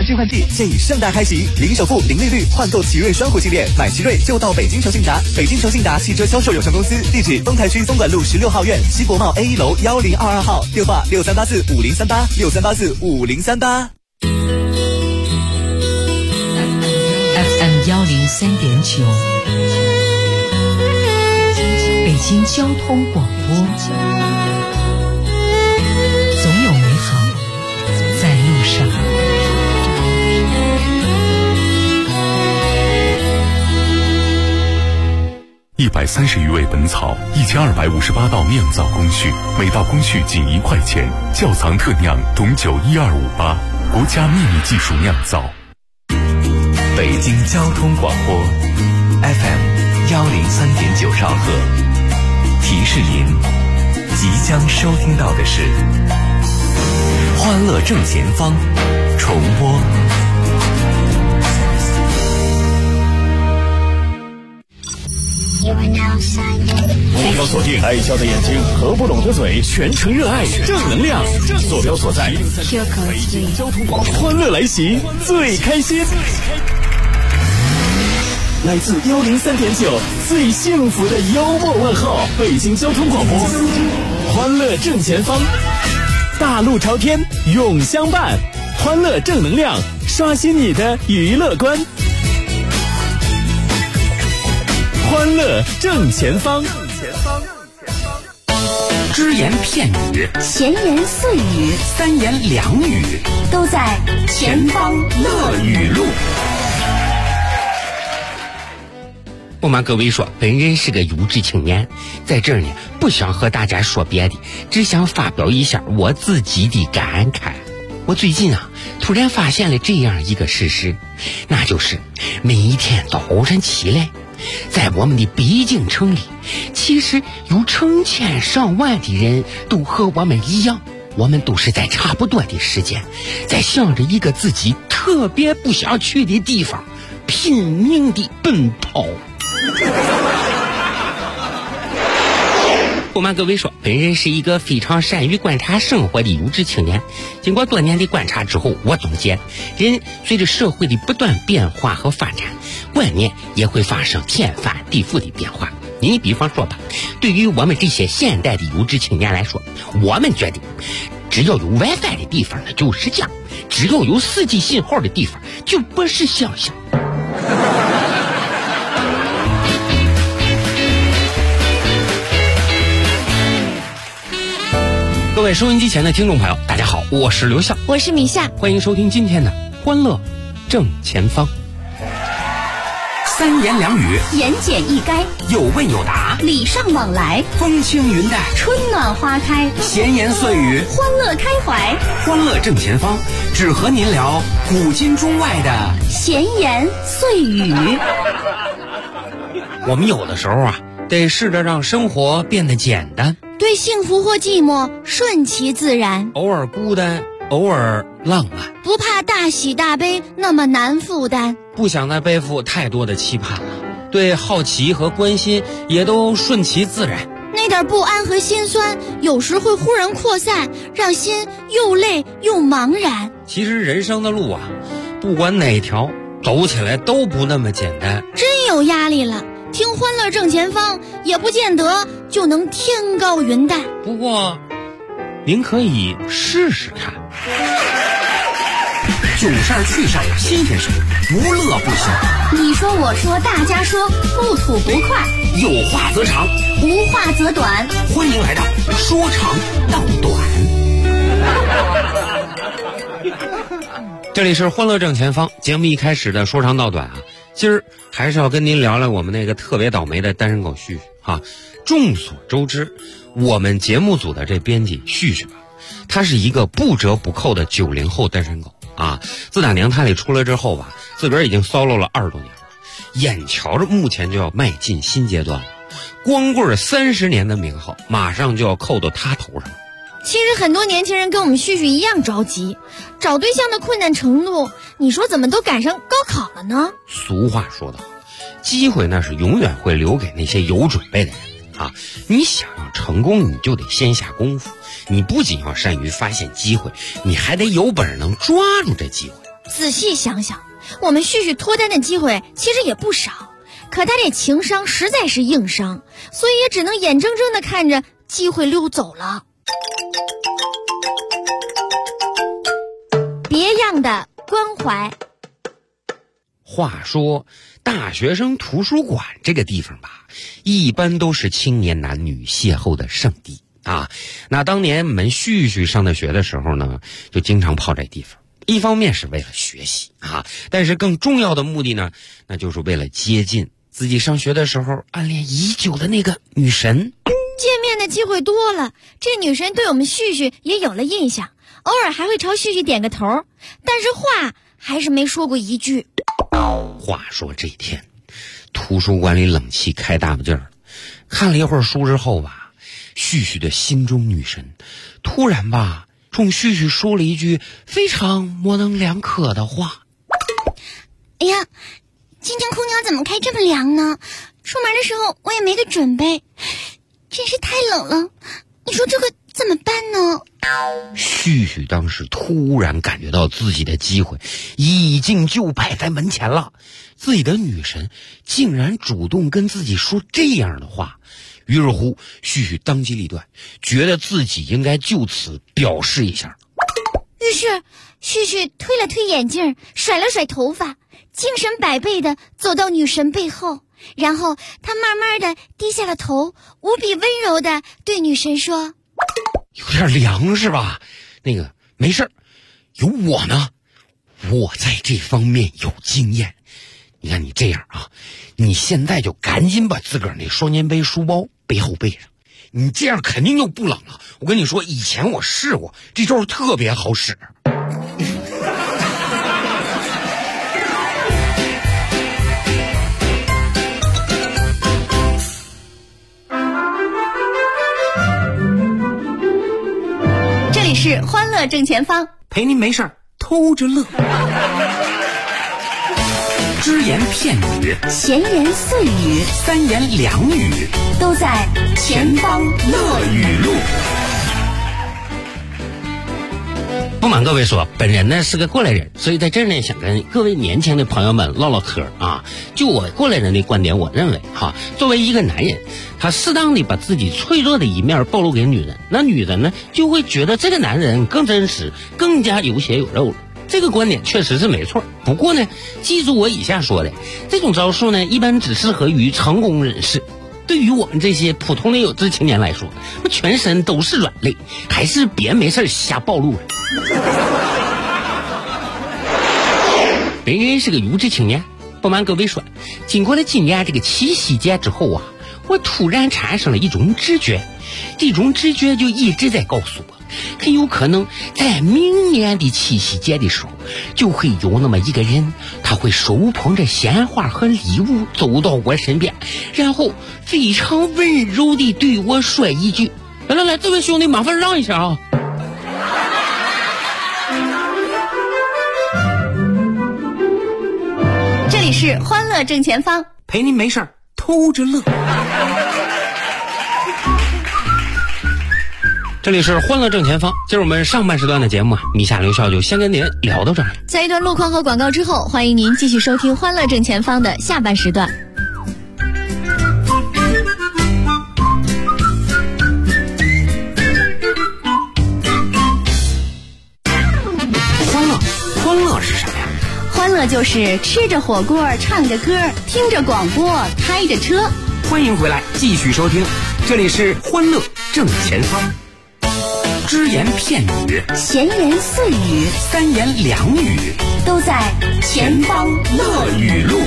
季换季现已盛大开启，零首付、零利率换购奇瑞双虎系列，买奇瑞就到北京诚信达。北京诚信达汽车销售有限公司，地址丰台区东莞路16号院西国贸 A1 楼1022号，电话63845038，63845038。 FM 103.9，北京交通广播，总有美好在路上。 130余味本草，1258道酿造工序，每道工序仅1块钱。窖藏特酿董酒12588，国家秘密技术酿造。 北京交通广播 FM 103.9兆赫，提示您即将收听到的是欢乐正前方重播。 目标锁定，爱笑的眼睛，合不拢的嘴，全程热爱，正能量。坐标所在，北京交通广播，欢乐来袭，最开心。来自103.9，最幸福的幽默问候，北京交通广播，欢乐正前方，大路朝天，永相伴，欢乐正能量，刷新你的娱乐观。欢乐正前方， 只言片语， 闲言碎语， 三言两语， 都在前方乐语录。 不瞒各位说，本人是个优质青年，在这儿呢，不想和大家说别的，只想发表一下我自己的感慨。我最近突然发现了这样一个事实，那就是每一天早晨起来，在我们的北京城里，其实有成千上万的人都和我们一样，我们都是在差不多的时间，在向着一个自己特别不想去的地方拼命地奔跑。不瞒各位说，本人是一个非常善于观察生活的优质青年。经过多年的观察之后，我总结，人随着社会的不断变化和发展，观念也会发生天翻地覆的变化。你比方说吧，对于我们这些现代的优质青年来说，我们觉得只要有 WiFi 的地方呢就是家，只要有4G 信号的地方就不是乡下。各位收音机前的听众朋友，大家好，我是刘笑， 我是米夏， 欢迎收听今天的欢乐正前方。三言两语， 言简意赅， 有问有答， 礼尚往来， 风轻云淡， 春暖花开， 闲言碎语， 欢乐开怀。 欢乐正前方，只和您聊古今中外的闲言碎语。 我们有的时候得试着让生活变得简单， 对幸福或寂寞顺其自然， 偶尔孤单，偶尔浪漫， 不怕大喜大悲那么难负担， 不想再背负太多的期盼了，对好奇和关心也都顺其自然。 那点不安和心酸有时会忽然扩散，让心又累又茫然。 其实人生的路不管哪条走起来都不那么简单， 真有压力了，听欢乐正前方也不见得就能天高云淡， 不过您可以试试看。囧事儿趣事儿新鲜事儿，无乐不休。 你说我说大家说，不吐不快， 有话则长， 无话则短， 欢迎来到说长道短。这里是欢乐正前方，节目一开始的说长道短今儿还是要跟您聊聊我们那个特别倒霉的单身狗旭旭众所周知，我们节目组的这编辑旭旭他是一个不折不扣的90后单身狗自打娘胎里出来之后自个儿已经solo了20多年了，眼瞧着目前就要迈进新阶段了，光棍30年的名号马上就要扣到他头上了。 其实很多年轻人跟我们旭旭一样着急，找对象的困难程度，你说怎么都赶上高考了呢？ 俗话说得好，机会那是永远会留给那些有准备的人你想要成功，你就得先下功夫，你不仅要善于发现机会，你还得有本事能抓住这机会。 仔细想想，我们旭旭脱单的机会其实也不少，可他这情商实在是硬伤，所以也只能眼睁睁地看着机会溜走了。别样的关怀。 话说大学生图书馆这个地方吧，一般都是青年男女邂逅的圣地啊。那当年我们旭旭上的学的时候呢，就经常泡这地方，一方面是为了学习啊，但是更重要的目的呢，那就是为了接近自己上学的时候暗恋已久的那个女神。 见面的机会多了，这女神对我们旭旭也有了印象，偶尔还会朝旭旭点个头，但是话还是没说过一句。 话说这天，图书馆里冷气开大不劲儿，看了一会儿书之后吧，旭旭的心中女神突然吧冲旭旭说了一句非常模棱两可的话。 哎呀，今天空调怎么开这么凉呢？出门的时候我也没个准备，真是太冷了，你说这个怎么办呢？ 旭旭当时突然感觉到自己的机会已经就摆在门前了，自己的女神竟然主动跟自己说这样的话。于是乎，旭旭当机立断，觉得自己应该就此表示一下。 于是旭旭推了推眼镜，甩了甩头发，精神百倍地走到女神背后，然后他慢慢地低下了头，无比温柔地对女神说： 有点凉是吧？那个没事，有我呢，我在这方面有经验。你看你这样啊，你现在就赶紧把自个儿那双肩背书包背后背上，你这样肯定就不冷了。我跟你说，以前我试过，这招特别好使。 这里是欢乐正前方， 陪您没事儿偷着乐。只言片语， 闲言碎语， 三言两语， 都在前方乐语录。 不瞒各位说，本人呢是个过来人，所以在这儿呢想跟各位年轻的朋友们唠唠嗑啊。就我过来人的观点，我认为作为一个男人，他适当的把自己脆弱的一面暴露给女人，那女人呢就会觉得这个男人更真实，更加有血有肉了。这个观点确实是没错，不过呢，记住我以下说的，这种招数呢，一般只适合于成功人士。对于我们这些普通的有志青年来说，全身都是软肋，还是别没事瞎暴露了。本人是个有志青年，不瞒各位说，经过了今年这个七夕节之后啊，我突然产生了一种直觉，这种直觉就一直在告诉我，很有可能在明年的七夕节的时候，就会有那么一个人，他会手捧着鲜花和礼物走到我身边，然后非常温柔地对我说一句：来，这位兄弟麻烦让一下啊。 这里是欢乐正前方， 陪您没事儿偷着乐。 这里是欢乐正前方，今儿我们上半时段的节目米夏刘笑就先跟您聊到这儿。 在一段路况和广告之后，欢迎您继续收听欢乐正前方的下半时段。 欢乐是什么呀？ 欢乐就是吃着火锅，唱着歌，听着广播，开着车。 欢迎回来，继续收听，这里是欢乐正前方。只言片语， 闲言碎语， 三言两语， 都在前方乐语录。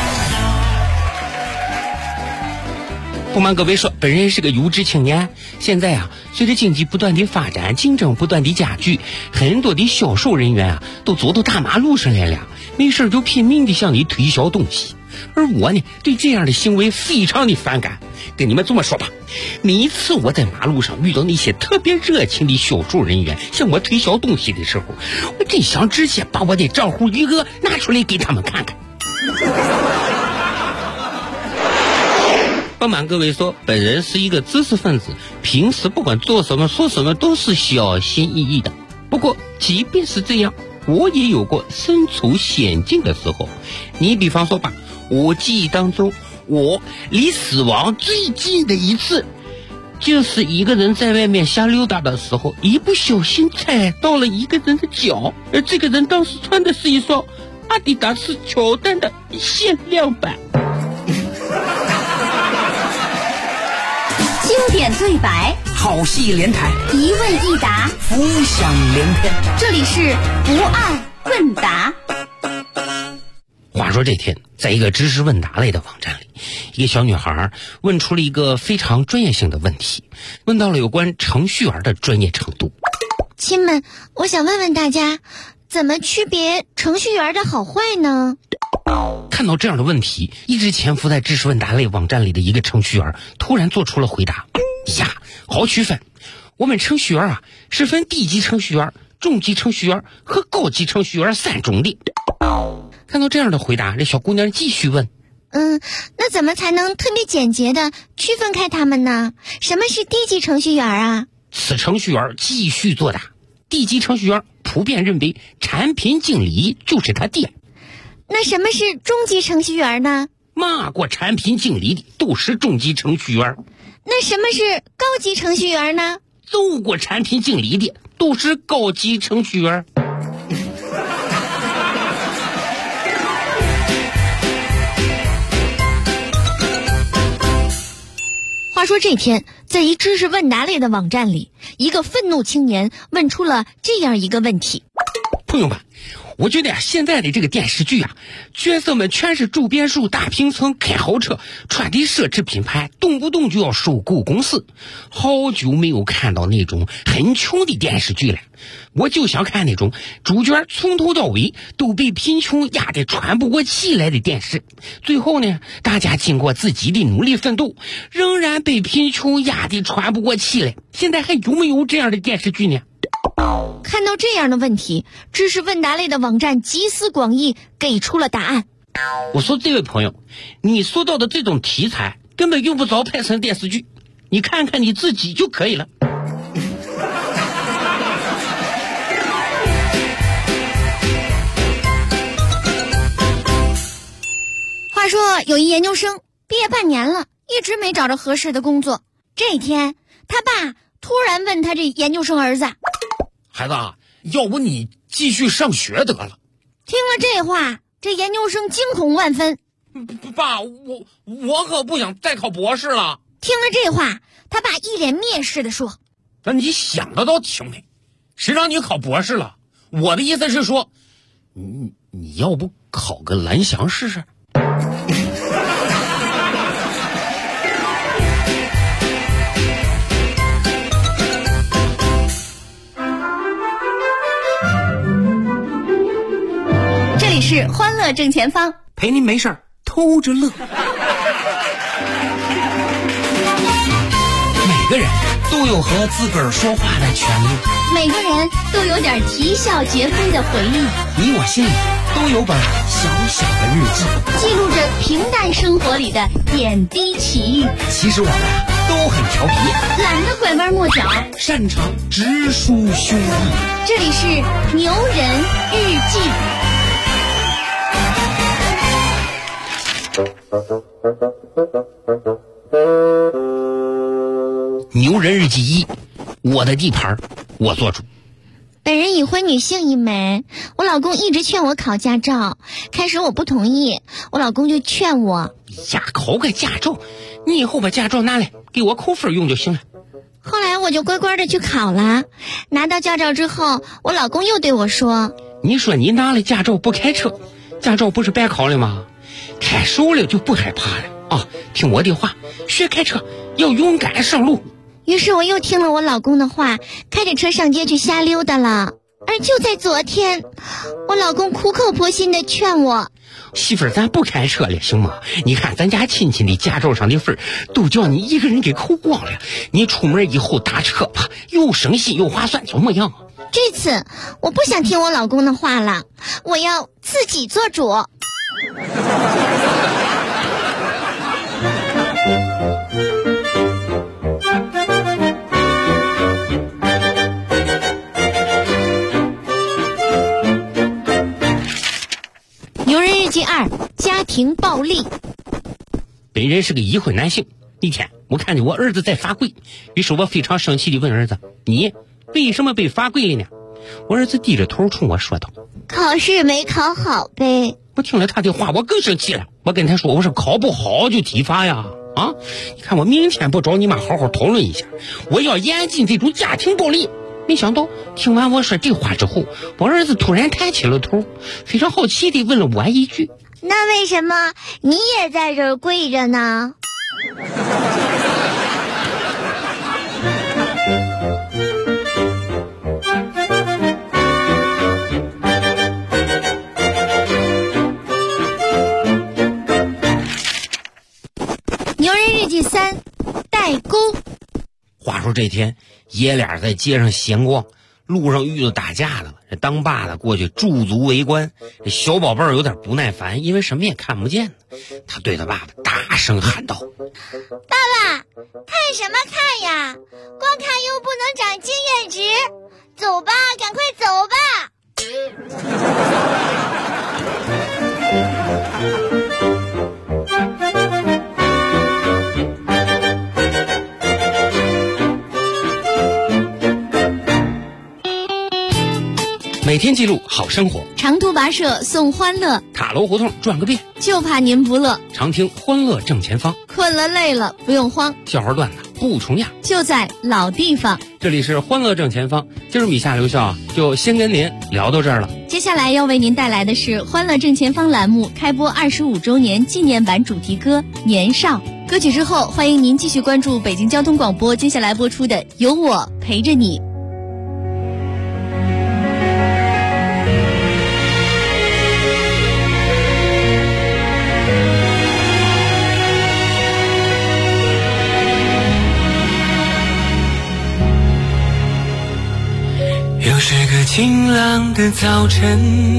不瞒各位说，本人是个有志青年。现在啊，随着经济不断的发展，竞争不断的加剧，很多的销售人员啊，都走到大马路上来了，没事就拼命的向你推销东西。而我呢，对这样的行为非常的反感。跟你们这么说吧，每一次我在马路上遇到那些特别热情的销售人员向我推销东西的时候，我真想直接把我的账户余额拿出来给他们看看。不瞒各位说，本人是一个知识分子，平时不管做什么说什么都是小心翼翼的。不过即便是这样， 我也有过身处险境的时候。你比方说吧，我记忆当中，我离死亡最近的一次，就是一个人在外面瞎溜达的时候，一不小心踩到了一个人的脚，而这个人当时穿的是一双阿迪达斯乔丹的限量版。 经典对白， 好戏连台， 一问一答， 浮想联翩。 这里是不二问答。 话说这天，在一个知识问答类的网站里，一个小女孩问出了一个非常专业性的问题，问到了有关程序员的专业程度。 亲们，我想问问大家，怎么区别程序员的好坏呢？ 看到这样的问题，一直潜伏在知识问答类网站里的一个程序员突然做出了回答。呀，好区分，我们程序员啊是分低级程序员、中级程序员和高级程序员3种的。看到这样的回答，这小姑娘继续问， 那怎么才能特别简洁的区分开他们呢？什么是低级程序员啊？ 此程序员继续作答，低级程序员普遍认为产品经理就是他爹。 那什么是中级程序员呢？ 骂过产品经理的都是中级程序员。 那什么是高级程序员呢？ 揍过产品经理的都是高级程序员。 话说这天，在一知识问答类的网站里，一个愤怒青年问出了这样一个问题。 朋友们，我觉得现在的这个电视剧角色们全是住别墅、大平层、开豪车、穿的奢侈品牌，动不动就要收购公司。好久没有看到那种很穷的电视剧了，我就想看那种主角从头到尾都被贫穷压得喘不过气来的电视。最后呢，大家经过自己的努力奋斗，仍然被贫穷压得喘不过气来。现在还有没有这样的电视剧呢？ 看到这样的问题，知识问答类的网站集思广益，给出了答案。 我说这位朋友，你说到的这种题材根本用不着拍成电视剧，你看看你自己就可以了。 话说有一研究生毕业半年了，一直没找着合适的工作。这天，他爸突然问他这研究生儿子， 孩子，要不你继续上学得了。 听了这话，这研究生惊恐万分。 爸，我可不想再考博士了。 听了这话，他爸一脸蔑视地说， 那你想得到挺美，谁让你考博士了？我的意思是说，你要不考个蓝翔试试？ 这里是欢乐正前方， 陪您没事儿偷着乐。每个人都有和自个儿说话的权利， 每个人都有点啼笑皆非的回忆， 你我心里都有本小小的日记， 记录着平淡生活里的点滴奇遇。 其实我们都很调皮， 懒得拐弯抹角， 擅长直抒胸臆。 这里是牛人日记。 牛人日记1，我的地盘我做主。 本人已婚，女性一枚。我老公一直劝我考驾照，开始我不同意，我老公就劝我呀，考个驾照，你以后把驾照拿来给我扣分用就行了。 后来我就乖乖的去考了。拿到驾照之后，我老公又对我说， 你说你拿了驾照不开车，驾照不是白考了吗？开熟了就不害怕了啊！听我的话，学开车要勇敢上路。 于是我又听了我老公的话，开着车上街去瞎溜达了。而就在昨天，我老公苦口婆心的劝我， 媳妇儿，咱不开车了行吗？你看咱家亲戚的驾照上的分都叫你一个人给扣光了，你出门以后打车吧，又省心又划算，怎么样？ 这次我不想听我老公的话了，我要自己做主。 牛人日记2：家庭暴力。 本人是个已婚男性，一天我看见我儿子在罚跪，于是我非常生气地问儿子：“你为什么被罚跪了呢？”我儿子低着头冲我说道：“ 考试没考好呗。” 我听了他的话，我更生气了。我跟他说：“我说考不好就体罚呀！啊，你看我明天不找你妈好好讨论一下，我要严禁这种家庭暴力。”没想到听完我说这话之后，我儿子突然抬起了头，非常好奇地问了我一句：“ 那为什么你也在这儿跪着呢？”牛人日记3：代沟。 话说这天爷俩在街上闲逛，路上遇到打架的了，这当爸的过去驻足围观。这小宝贝儿有点不耐烦，因为什么也看不见，他对他爸爸大声喊道：“ 爸爸，看什么看呀？光看又不能长经验值，走吧，赶快走吧。” 每天记录好生活， 长途跋涉送欢乐， 塔楼胡同转个遍， 就怕您不乐。 常听欢乐正前方， 困了累了不用慌， 笑话段子不重样， 就在老地方。 这里是欢乐正前方，今儿米夏留校就先跟您聊到这儿了。 接下来要为您带来的是欢乐正前方栏目开播25周年纪念版主题歌《年少》。歌曲之后，欢迎您继续关注北京交通广播接下来播出的《有我陪着你》。 又是个晴朗的早晨，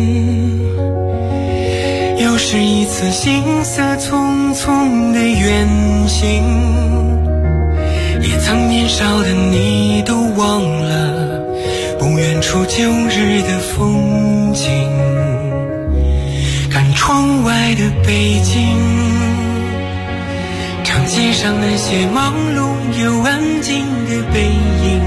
又是一次行色匆匆的远行，也曾年少的你都忘了不远处旧日的风景，看窗外的北京，长街上那些忙碌又安静的背影，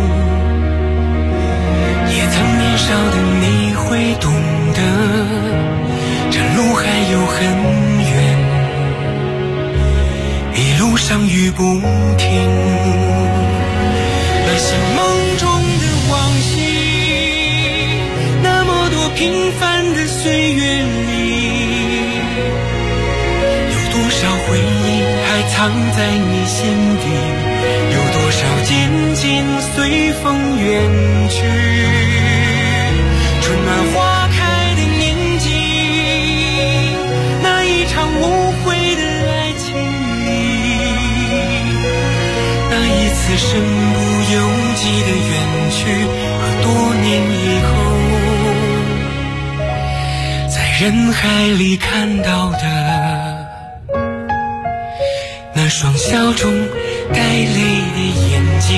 也曾年少的你会懂得，这路还有很远，一路上雨不停。那些梦中的往昔，那么多平凡的岁月里，有多少回忆还藏在你心底，有多少渐渐随风远去。春暖花开的年纪，那一场无悔的爱情里，那一次身不由己的远去，和多年以后在人海里看到的那双笑中带泪的眼睛。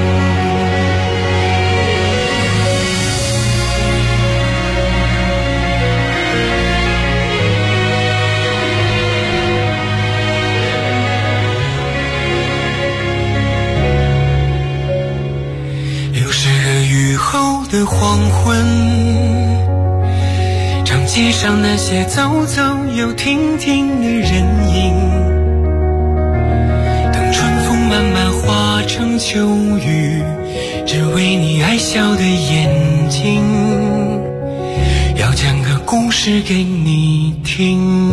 后的黄昏，长街上那些走走又停停的人影，等春风慢慢化成秋雨，只为你爱笑的眼睛，要讲个故事给你听。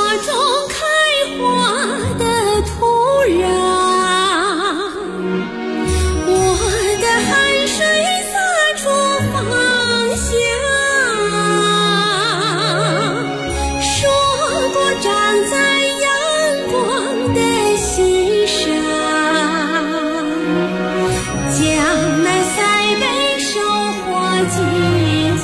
中开花的土壤，我的汗水洒出芳香，说过站在阳光的溪上，江南塞北收获金黄。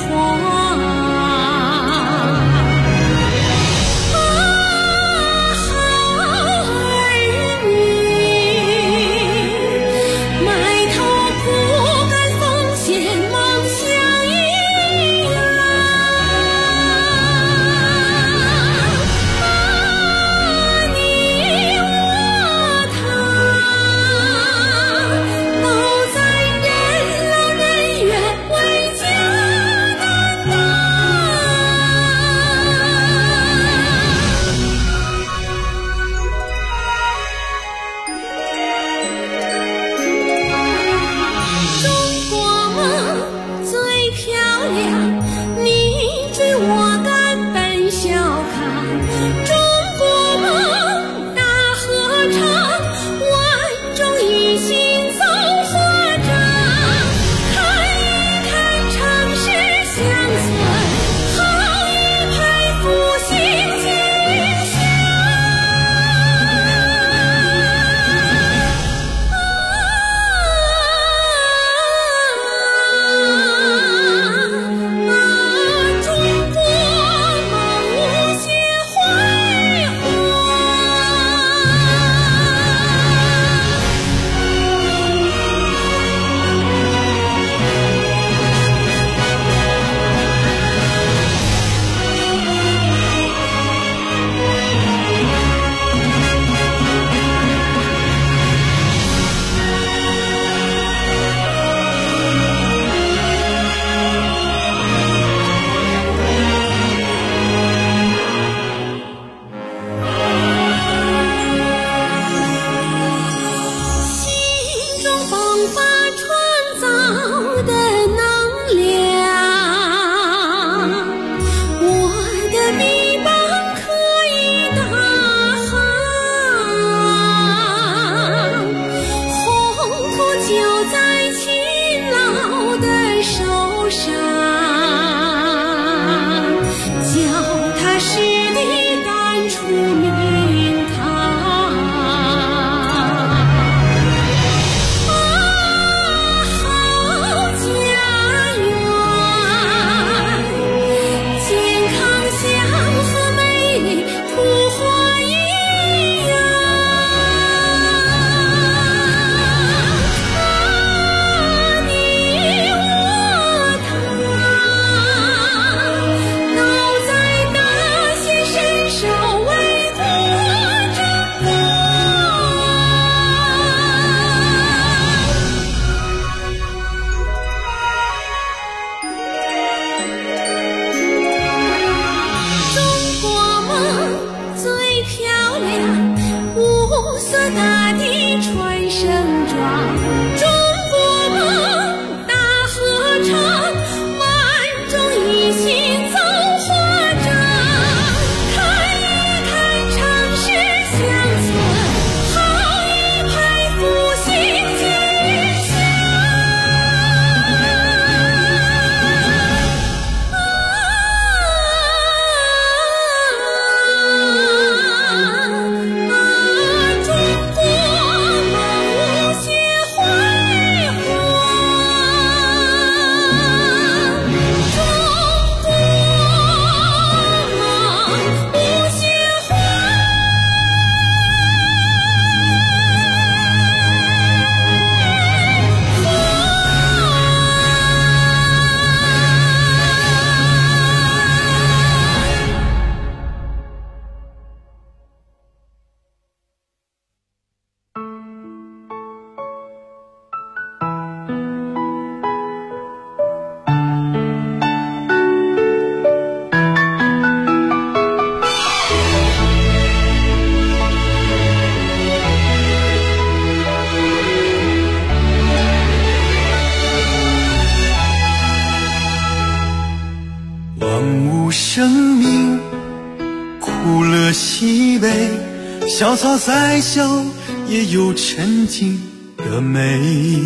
凄悲，小草再小也有沉静的美。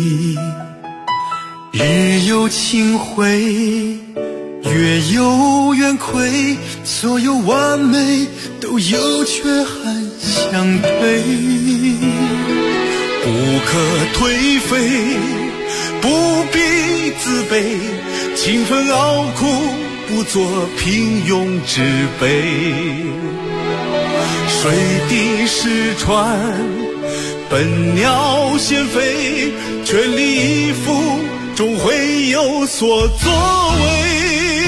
日有清辉，月有圆亏，所有完美都有缺憾相对。不可颓废，不必自卑，勤奋熬苦，不做平庸之辈。水滴石穿，笨鸟先飞，全力以赴，终会有所作为。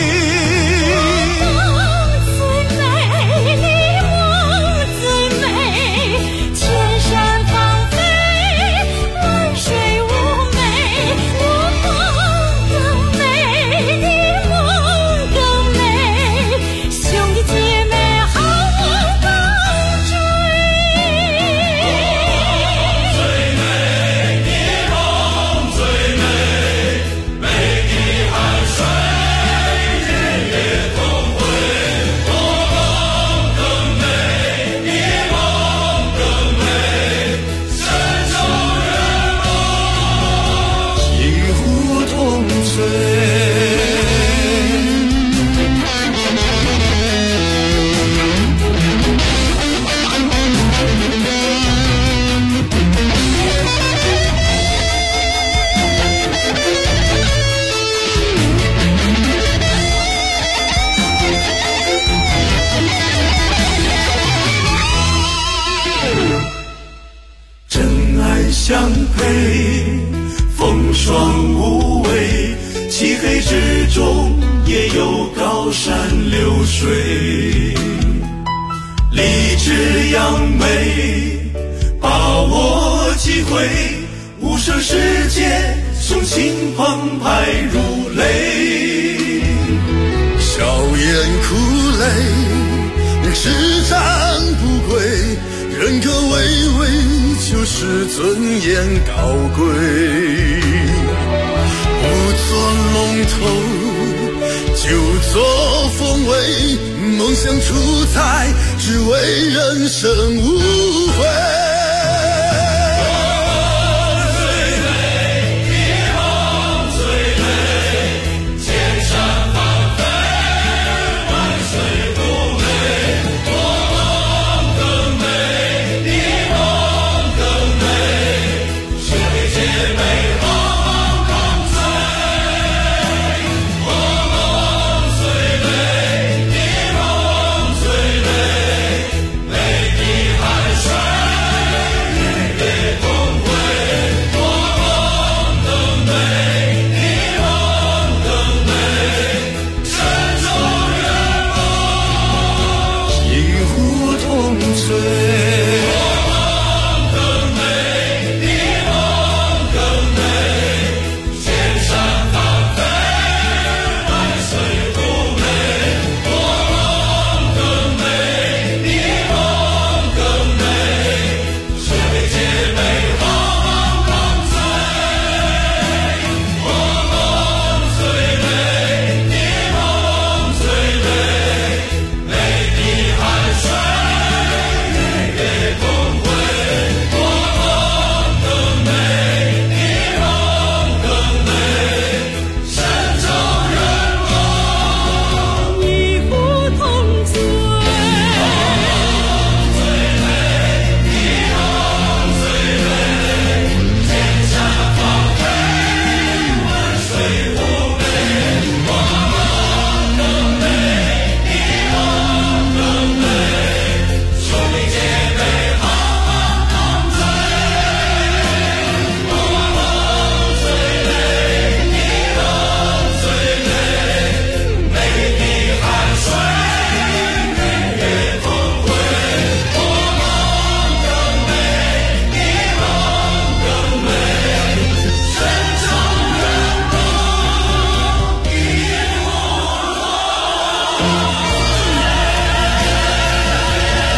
相配，风霜无畏，漆黑之中也有高山流水。立志扬眉，把握机会，无声世界，雄心澎湃如雷。笑颜苦泪，施展不归，人格巍巍，就是尊严高贵。不做龙头，就做凤尾，梦想出彩，只为人生无悔。岁